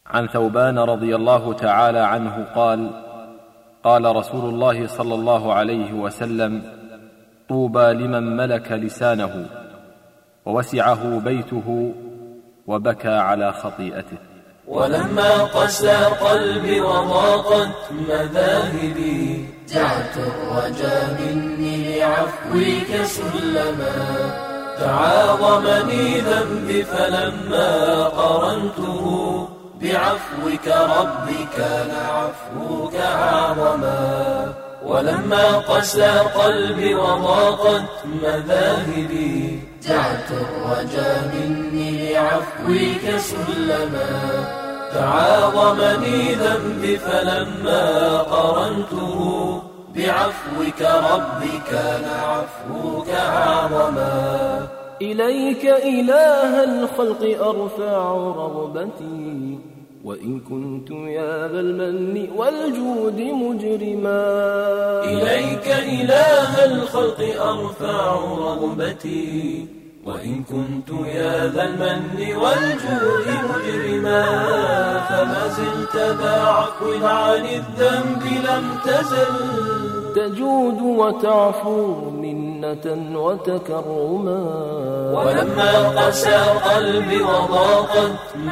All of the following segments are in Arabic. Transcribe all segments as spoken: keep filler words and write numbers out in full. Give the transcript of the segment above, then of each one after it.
عن ثوبان رضي الله تعالى عنه قال: قال رسول الله صلى الله عليه وسلم: طوبى لمن ملك لسانه ووسعه بيته وبكى على خطيئته. ولما قسى قلبي وضاقت مذاهبي جعلت الرجا مني لعفوك سلما. تعاظمني ذنبي فلما قرنته بعفوك ربي كان عفوك أعظما. ولما قسى قلبي وضاقت مذاهبي جعلت الرجا مني لعفوك سلما. تعاظمني ذنبي فلما قرنته بعفوك ربي كان عفوك أعظما. إليك إله الخلق أرفع رغبتي وإن كنت يا ذا المن والجود مجرما. إليك إله الخلق أرفع رغبتي وإن كنت يا ذا المن والجود مجرما. فما زلت ذا عفو عن الذنب لم تزل تجود وتعفو منة وتكرما. ولما قسى قلبي وضاقت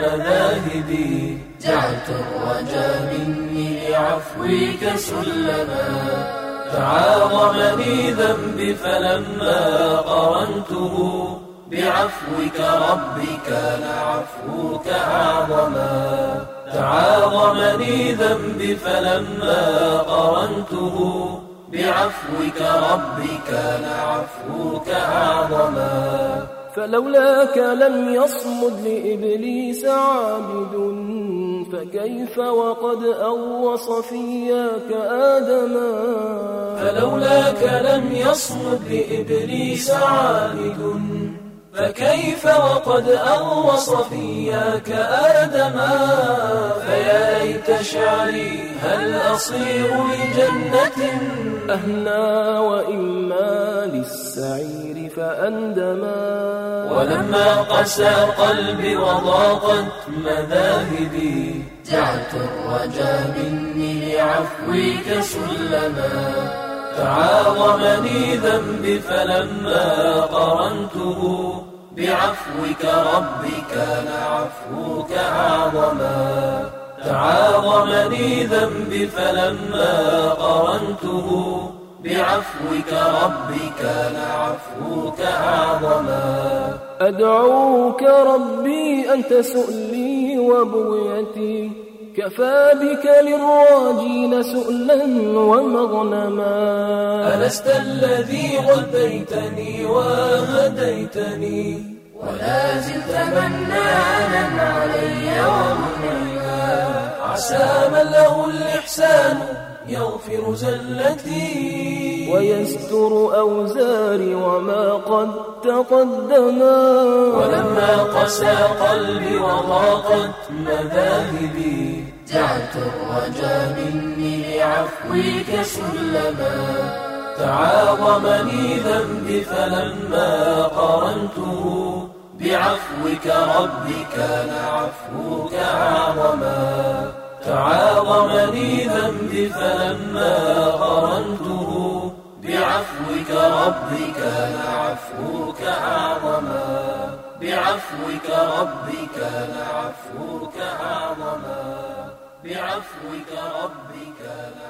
مذاهبي جعلت الرجا مني لعفوك سلما. تعاظمني ذنبي فلما قرنته بعفوك ربي كان عفوك أعظما. تعاظمني ذنبي فلما قرنته بعفوك ربي كان عفوك أعظما. فلولاك لم يصمد لإبليس عابد فكيف وقد أغوى صفياك آدما. فلولاك لم يصمد لإبليس عابد فكيف وقد أغوى صفياك آدما. فيا ليت شعري هل أصير لجنة أهنى وإما للسعير فأندما. ولما قسى قلبي وضاقت مذاهبي جعلت الرجا مني لعفوك سلما. تعاظمني ذنبي فلما قرنته بعفوك ربي كان عفوك أعظما. تعاظمني ذنبي فلما قرنته بعفوك ربي كان عفوك أعظما. أدعوك ربي أنت سؤلي وبغيتي كفى بك للراجين سؤلا ومغنما. ألست الذي غديتني وهديتني ولا زلت منانا علي ومنعما. عسى من له الإحسان يغفر زلتي ويستر أوزاري وما قد تقدما. ولما قسى قلبي وضاقت مذاهبي جعلت الرجا مني لعفوك سلما. تعاظمني ذنبي فلما قرنته بعفوك ربي كان عفوك أعظما. تعاظمني ذنبي فلما قرنته بعفوك ربي كان عفوك أعظما. بعفوك ربي كان عفوك أعظما. بعفوك ربي كان